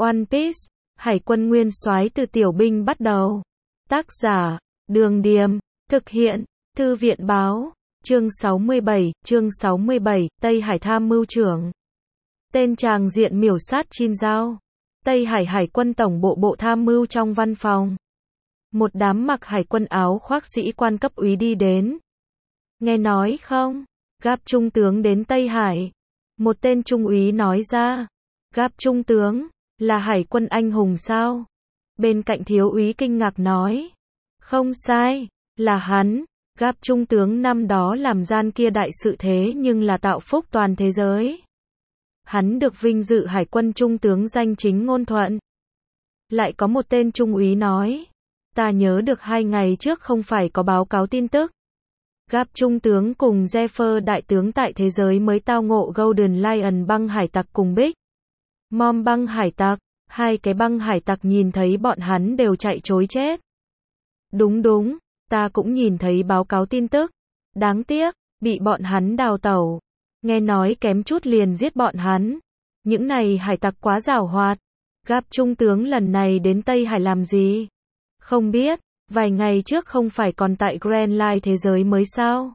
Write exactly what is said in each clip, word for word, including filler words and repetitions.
One Piece, Hải quân nguyên soái từ tiểu binh bắt đầu. Tác giả, Đường Điềm, thực hiện, Thư viện báo, chương sáu mươi bảy, chương sáu mươi bảy, Tây Hải tham mưu trưởng. Tên tràng diện miểu sát Chin Giao. Tây Hải Hải quân tổng bộ bộ tham mưu trong văn phòng. Một đám mặc hải quân áo khoác sĩ quan cấp úy đi đến. Nghe nói không? Gap trung tướng đến Tây Hải. Một tên trung úy nói ra. Gap trung tướng, là hải quân anh hùng sao? Bên cạnh thiếu úy kinh ngạc nói. Không sai, là hắn. Gap trung tướng năm đó làm gian kia đại sự thế nhưng là tạo phúc toàn thế giới. Hắn được vinh dự hải quân trung tướng danh chính ngôn thuận. Lại có một tên trung úy nói. Ta nhớ được hai ngày trước không phải có báo cáo tin tức. Gap trung tướng cùng Zephyr đại tướng tại thế giới mới tao ngộ Golden Lion băng hải tặc cùng Big Mom băng hải tặc. Hai cái băng hải tặc nhìn thấy bọn hắn đều chạy trối chết. Đúng đúng, ta cũng nhìn thấy báo cáo tin tức. Đáng tiếc, bị bọn hắn đào tẩu. Nghe nói kém chút liền giết bọn hắn. Những này hải tặc quá giảo hoạt. Gap trung tướng lần này đến Tây Hải làm gì? Không biết, vài ngày trước không phải còn tại Grand Line thế giới mới sao?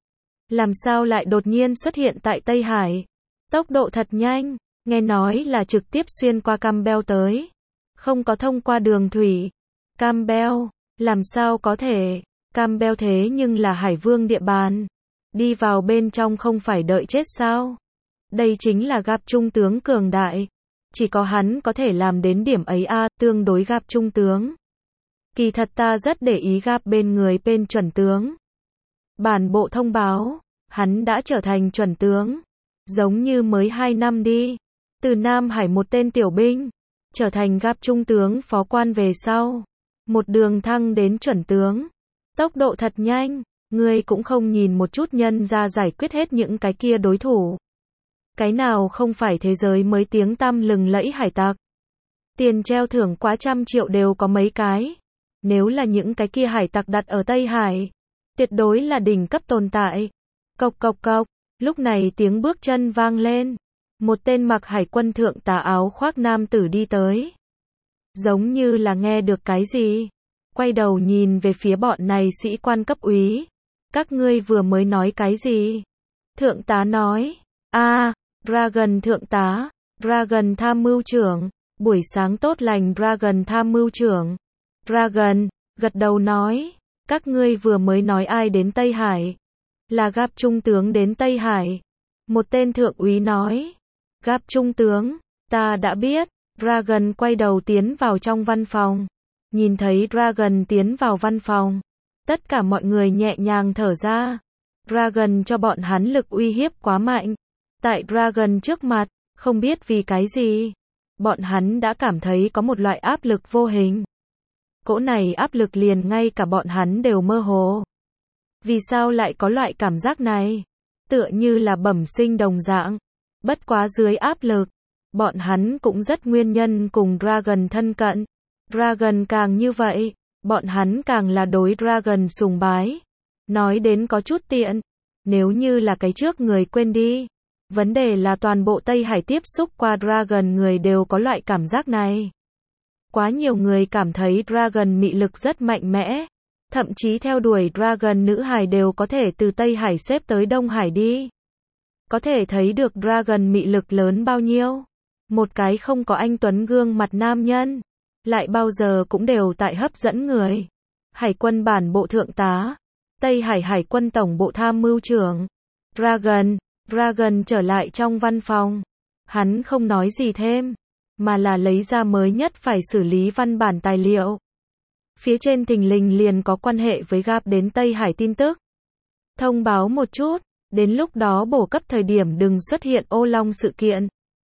Làm sao lại đột nhiên xuất hiện tại Tây Hải? Tốc độ thật nhanh, nghe nói là trực tiếp xuyên qua Campbell tới. Không có thông qua đường thủy. Campbell, làm sao có thể? Campbell thế nhưng là hải vương địa bàn. Đi vào bên trong không phải đợi chết sao? Đây chính là Gap trung tướng cường đại. Chỉ có hắn có thể làm đến điểm ấy a, à, tương đối Gap trung tướng. Kỳ thật ta rất để ý Gap bên người bên chuẩn tướng. Bản bộ thông báo, hắn đã trở thành chuẩn tướng. Giống như mới hai năm đi. Từ Nam Hải một tên tiểu binh, trở thành Gap trung tướng phó quan về sau. Một đường thăng đến chuẩn tướng. Tốc độ thật nhanh, ngươi cũng không nhìn một chút nhân ra giải quyết hết những cái kia đối thủ. Cái nào không phải thế giới mới tiếng tăm lừng lẫy hải tặc. Tiền treo thưởng quá trăm triệu đều có mấy cái. Nếu là những cái kia hải tặc đặt ở Tây Hải, tuyệt đối là đỉnh cấp tồn tại. Cộc cộc cộc, lúc này tiếng bước chân vang lên. Một tên mặc hải quân thượng tá áo khoác nam tử đi tới. Giống như là nghe được cái gì. Quay đầu nhìn về phía bọn này sĩ quan cấp úy. Các ngươi vừa mới nói cái gì? Thượng tá nói. a à, Dragon thượng tá, Dragon tham mưu trưởng. Buổi sáng tốt lành Dragon tham mưu trưởng. Dragon, gật đầu nói. Các ngươi vừa mới nói ai đến Tây Hải? Là Gap trung tướng đến Tây Hải. Một tên thượng úy nói. Gap trung tướng, ta đã biết. Dragon quay đầu tiến vào trong văn phòng. Nhìn thấy Dragon tiến vào văn phòng. Tất cả mọi người nhẹ nhàng thở ra. Dragon cho bọn hắn lực uy hiếp quá mạnh. Tại Dragon trước mặt, không biết vì cái gì. Bọn hắn đã cảm thấy có một loại áp lực vô hình. Cỗ này áp lực liền ngay cả bọn hắn đều mơ hồ. Vì sao lại có loại cảm giác này? Tựa như là bẩm sinh đồng dạng. Bất quá dưới áp lực, bọn hắn cũng rất nguyên nhân cùng Dragon thân cận. Dragon càng như vậy, bọn hắn càng là đối Dragon sùng bái. Nói đến có chút tiện, nếu như là cái trước người quên đi. Vấn đề là toàn bộ Tây Hải tiếp xúc qua Dragon người đều có loại cảm giác này. Quá nhiều người cảm thấy Dragon mị lực rất mạnh mẽ. Thậm chí theo đuổi Dragon nữ hài đều có thể từ Tây Hải xếp tới Đông Hải đi. Có thể thấy được Dragon mị lực lớn bao nhiêu. Một cái không có anh tuấn gương mặt nam nhân. Lại bao giờ cũng đều tại hấp dẫn người. Hải quân bản bộ thượng tá. Tây Hải Hải quân tổng bộ tham mưu trưởng. Dragon, Dragon trở lại trong văn phòng. Hắn không nói gì thêm. Mà là lấy ra mới nhất phải xử lý văn bản tài liệu. Phía trên thình lình liền có quan hệ với Gap đến Tây Hải tin tức. Thông báo một chút. Đến lúc đó bổ cấp thời điểm đừng xuất hiện ô long sự kiện.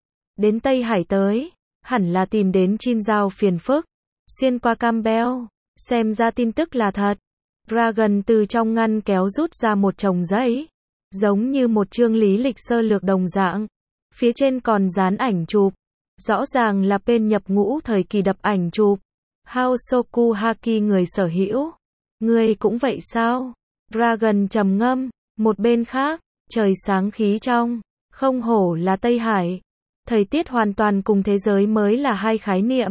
Đến Tây Hải tới. Hẳn là tìm đến Chin Giao phiền phức. Xuyên qua Campbell. Xem ra tin tức là thật. Dragon từ trong ngăn kéo rút ra một chồng giấy. Giống như một chương lý lịch sơ lược đồng dạng. Phía trên còn dán ảnh chụp. Rõ ràng là bên nhập ngũ thời kỳ đập ảnh chụp. Hosoku Haki người sở hữu. Người cũng vậy sao? Dragon trầm ngâm. Một bên khác, trời sáng khí trong. Không hổ là Tây Hải. Thời tiết hoàn toàn cùng thế giới mới là hai khái niệm.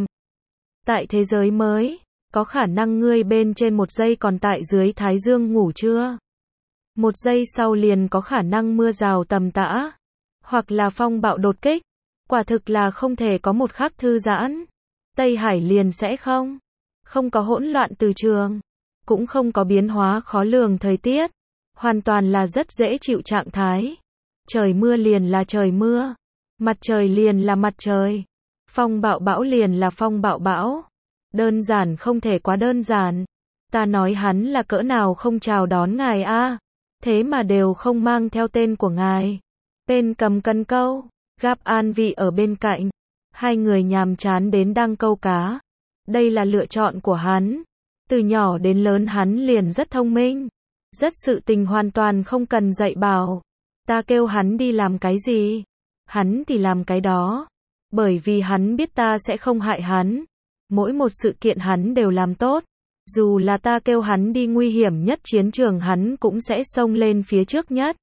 Tại thế giới mới, có khả năng ngươi bên trên một giây còn tại dưới thái dương ngủ trưa. Một giây sau liền có khả năng mưa rào tầm tã, hoặc là phong bạo đột kích. Quả thực là không thể có một khắc thư giãn. Tây Hải liền sẽ không. Không có hỗn loạn từ trường. Cũng không có biến hóa khó lường thời tiết. Hoàn toàn là rất dễ chịu trạng thái. Trời mưa liền là trời mưa. Mặt trời liền là mặt trời. Phong bạo bão liền là phong bạo bão. Đơn giản không thể quá đơn giản. Ta nói hắn là cỡ nào không chào đón ngài a, thế mà đều không mang theo tên của ngài. Bên cầm cân câu, Gap an vị ở bên cạnh. Hai người nhàm chán đến đang câu cá. Đây là lựa chọn của hắn. Từ nhỏ đến lớn hắn liền rất thông minh. Rất sự tình hoàn toàn không cần dạy bảo. Ta kêu hắn đi làm cái gì, hắn thì làm cái đó. Bởi vì hắn biết ta sẽ không hại hắn. Mỗi một sự kiện hắn đều làm tốt. Dù là ta kêu hắn đi nguy hiểm nhất chiến trường hắn cũng sẽ xông lên phía trước nhất.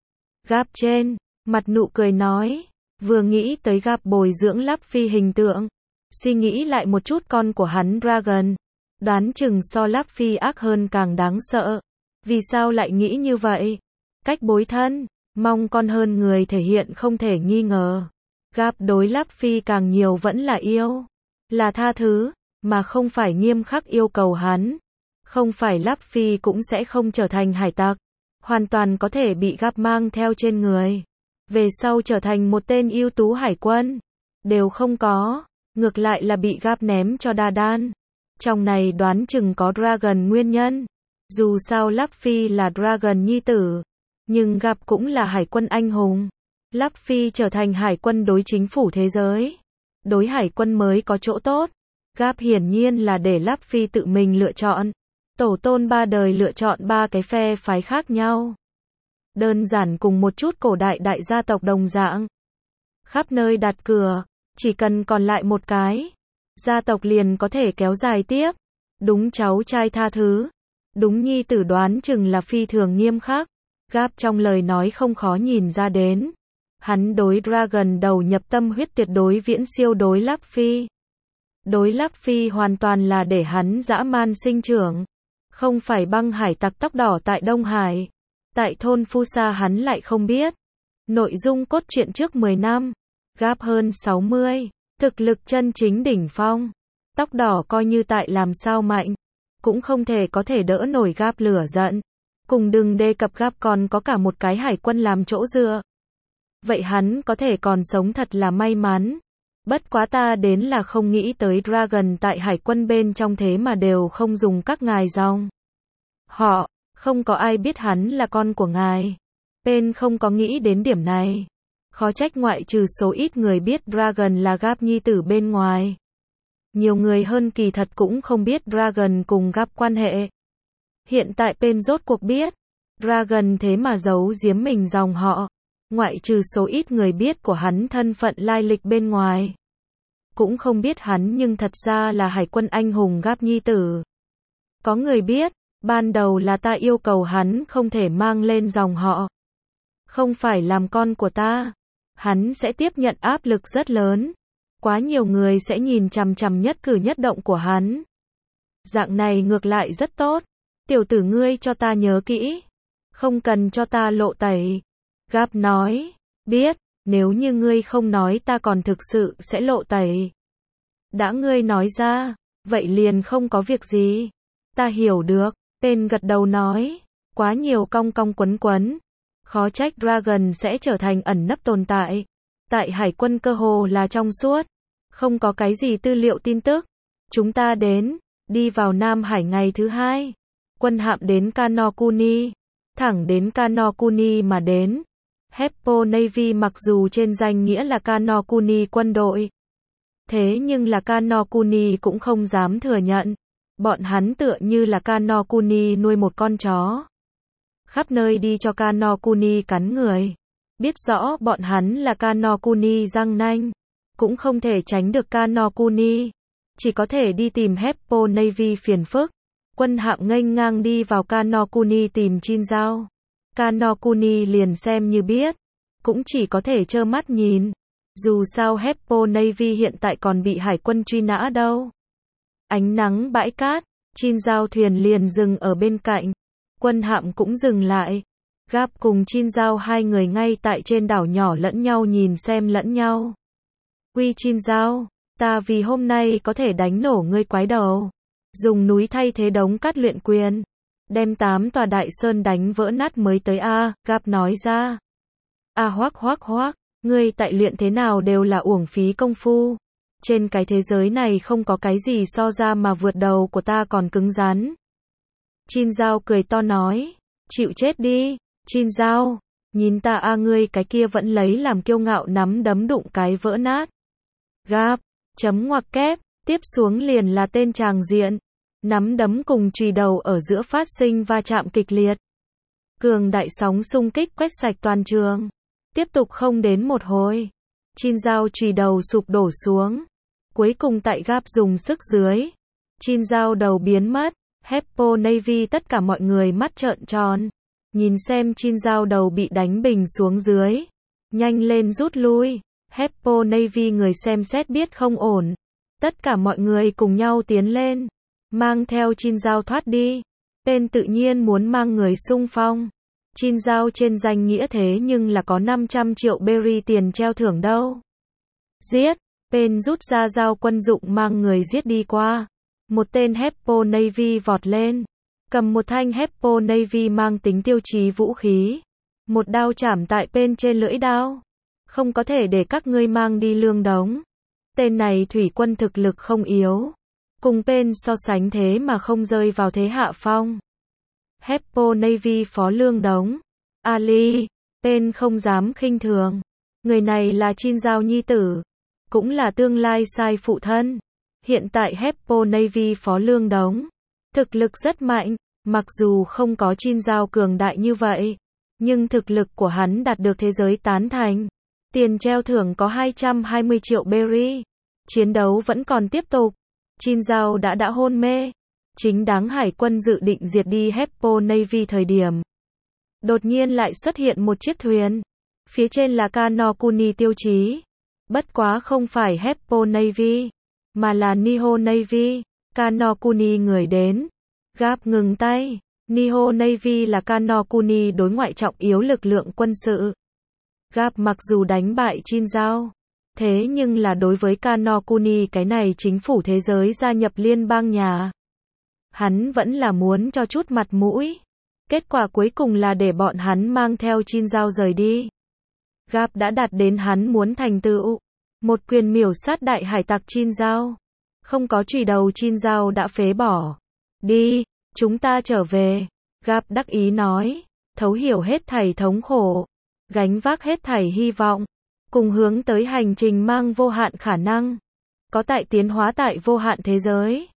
Gap trên, mặt nụ cười nói. Vừa nghĩ tới Gap bồi dưỡng Luffy hình tượng. Suy nghĩ lại một chút con của hắn Dragon. Đoán chừng so Luffy ác hơn càng đáng sợ. Vì sao lại nghĩ như vậy? Cách bối thân, mong con hơn người thể hiện không thể nghi ngờ. Gap đối Luffy càng nhiều vẫn là yêu. Là tha thứ, mà không phải nghiêm khắc yêu cầu hắn. Không phải Luffy cũng sẽ không trở thành hải tặc. Hoàn toàn có thể bị Gap mang theo trên người. Về sau trở thành một tên ưu tú hải quân. Đều không có. Ngược lại là bị Gap ném cho Đa Đan. Trong này đoán chừng có Dragon nguyên nhân. Dù sao Luffy là Dragon nhi tử. Nhưng Gap cũng là hải quân anh hùng. Luffy trở thành hải quân đối chính phủ thế giới. Đối hải quân mới có chỗ tốt. Gap hiển nhiên là để Luffy tự mình lựa chọn. Tổ tôn ba đời lựa chọn ba cái phe phái khác nhau. Đơn giản cùng một chút cổ đại đại gia tộc đồng dạng. Khắp nơi đặt cửa. Chỉ cần còn lại một cái. Gia tộc liền có thể kéo dài tiếp. Đúng cháu trai tha thứ. Đúng nhi tử đoán chừng là phi thường nghiêm khắc. Gap trong lời nói không khó nhìn ra đến. Hắn đối Dragon đầu nhập tâm huyết tuyệt đối viễn siêu đối Luffy. Đối Luffy hoàn toàn là để hắn dã man sinh trưởng. Không phải băng hải tặc tóc đỏ tại Đông Hải. Tại thôn Fusa hắn lại không biết. Nội dung cốt truyện trước mười năm. Gap hơn sáu mươi. Thực lực chân chính đỉnh phong. Tóc đỏ coi như tại làm sao mạnh. Cũng không thể có thể đỡ nổi Gap lửa giận. Cùng đừng đề cập Gap còn có cả một cái hải quân làm chỗ dựa. Vậy hắn có thể còn sống thật là may mắn. Bất quá ta đến là không nghĩ tới Dragon tại hải quân bên trong thế mà đều không dùng các ngài dòng. Họ, không có ai biết hắn là con của ngài. Pen không có nghĩ đến điểm này. Khó trách ngoại trừ số ít người biết Dragon là Gap nhi tử bên ngoài. Nhiều người hơn kỳ thật cũng không biết Dragon cùng Gap quan hệ. Hiện tại Pen rốt cuộc biết. Dragon thế mà giấu giếm mình dòng họ. Ngoại trừ số ít người biết của hắn thân phận lai lịch bên ngoài. Cũng không biết hắn nhưng thật ra là hải quân anh hùng Gap nhi tử. Có người biết, ban đầu là ta yêu cầu hắn không thể mang lên dòng họ. Không phải làm con của ta. Hắn sẽ tiếp nhận áp lực rất lớn. Quá nhiều người sẽ nhìn chằm chằm nhất cử nhất động của hắn. Dạng này ngược lại rất tốt. Tiểu tử ngươi cho ta nhớ kỹ. Không cần cho ta lộ tẩy. Gap nói, biết, nếu như ngươi không nói ta còn thực sự sẽ lộ tẩy. Đã ngươi nói ra, vậy liền không có việc gì. Ta hiểu được, Pen gật đầu nói, quá nhiều cong cong quấn quấn. Khó trách Dragon sẽ trở thành ẩn nấp tồn tại. Tại hải quân cơ hồ là trong suốt. Không có cái gì tư liệu tin tức. Chúng ta đến, đi vào Nam Hải ngày thứ hai. Quân hạm đến Kano Kuni. Thẳng đến Kano Kuni mà đến. Heppo Navy mặc dù trên danh nghĩa là Kano Kuni quân đội. Thế nhưng là Kano Kuni cũng không dám thừa nhận. Bọn hắn tựa như là Kano Kuni nuôi một con chó. Khắp nơi đi cho Kano Kuni cắn người. Biết rõ bọn hắn là Kano Kuni răng nanh. Cũng không thể tránh được Kano Kuni. Chỉ có thể đi tìm Heppo Navy phiền phức. Quân hạm nghênh ngang đi vào Kano Kuni tìm Chinzao. Kano Kuni liền xem như biết. Cũng chỉ có thể trơ mắt nhìn. Dù sao Heppo Navy hiện tại còn bị hải quân truy nã đâu. Ánh nắng bãi cát, Chin Giao thuyền liền dừng ở bên cạnh. Quân hạm cũng dừng lại. Gap cùng Chin Giao hai người ngay tại trên đảo nhỏ lẫn nhau nhìn xem lẫn nhau. Quy Chin Giao, ta vì hôm nay có thể đánh nổ ngươi quái đầu. Dùng núi thay thế đống cát luyện quyền. Đem tám tòa đại sơn đánh vỡ nát mới tới a, Gap nói ra. A hoác hoác hoác, ngươi tại luyện thế nào đều là uổng phí công phu. Trên cái thế giới này không có cái gì so ra mà vượt đầu của ta còn cứng rắn. Chin Giao cười to nói, chịu chết đi, Chin Giao, nhìn ta a ngươi cái kia vẫn lấy làm kiêu ngạo nắm đấm đụng cái vỡ nát. Gap, chấm ngoặc kép, tiếp xuống liền là tên tràng diện. Nắm đấm cùng chùy đầu ở giữa phát sinh va chạm kịch liệt. Cường đại sóng xung kích quét sạch toàn trường. Tiếp tục không đến một hồi. Chin Giao chùy đầu sụp đổ xuống. Cuối cùng tại Gap dùng sức dưới. Chin Giao đầu biến mất. Heppo Navy tất cả mọi người mắt trợn tròn. Nhìn xem Chin Giao đầu bị đánh bình xuống dưới. Nhanh lên rút lui. Heppo Navy người xem xét biết không ổn. Tất cả mọi người cùng nhau tiến lên. Mang theo Chin Giao thoát đi. Tên tự nhiên muốn mang người xung phong. Chin Giao trên danh nghĩa thế nhưng là có năm trăm triệu berry tiền treo thưởng đâu. Giết. Tên rút ra dao quân dụng mang người giết đi qua. Một tên Heppo Navy vọt lên. Cầm một thanh Heppo Navy mang tính tiêu chí vũ khí. Một đao chảm tại bên trên lưỡi đao. Không có thể để các ngươi mang đi lương đống. Tên này thủy quân thực lực không yếu. Cùng Pen so sánh thế mà không rơi vào thế hạ phong. Heppo Navy phó lương đống. Ali, Pen không dám khinh thường. Người này là Chin Giao nhi tử. Cũng là tương lai sai phụ thân. Hiện tại Heppo Navy phó lương đống. Thực lực rất mạnh. Mặc dù không có Chin Giao cường đại như vậy. Nhưng thực lực của hắn đạt được thế giới tán thành. Tiền treo thưởng có hai trăm hai mươi triệu berry. Chiến đấu vẫn còn tiếp tục. Chin Giao đã đã hôn mê. Chính đáng hải quân dự định diệt đi Heppo Navy thời điểm. Đột nhiên lại xuất hiện một chiếc thuyền. Phía trên là Kano Kuni tiêu chí. Bất quá không phải Heppo Navy. Mà là Nihon Navy. Kano Kuni người đến. Gap ngừng tay. Nihon Navy là Kano Kuni đối ngoại trọng yếu lực lượng quân sự. Gap mặc dù đánh bại Chin Giao. Thế nhưng là đối với Kano Kuni cái này chính phủ thế giới gia nhập liên bang nhà. Hắn vẫn là muốn cho chút mặt mũi. Kết quả cuối cùng là để bọn hắn mang theo Chin Giao rời đi. Gap đã đạt đến hắn muốn thành tựu. Một quyền miểu sát đại hải tặc Chin Giao. Không có chùy đầu Chin Giao đã phế bỏ. Đi, chúng ta trở về. Gap đắc ý nói. Thấu hiểu hết thảy thống khổ. Gánh vác hết thảy hy vọng. Cùng hướng tới hành trình mang vô hạn khả năng. Có tại tiến hóa tại vô hạn thế giới.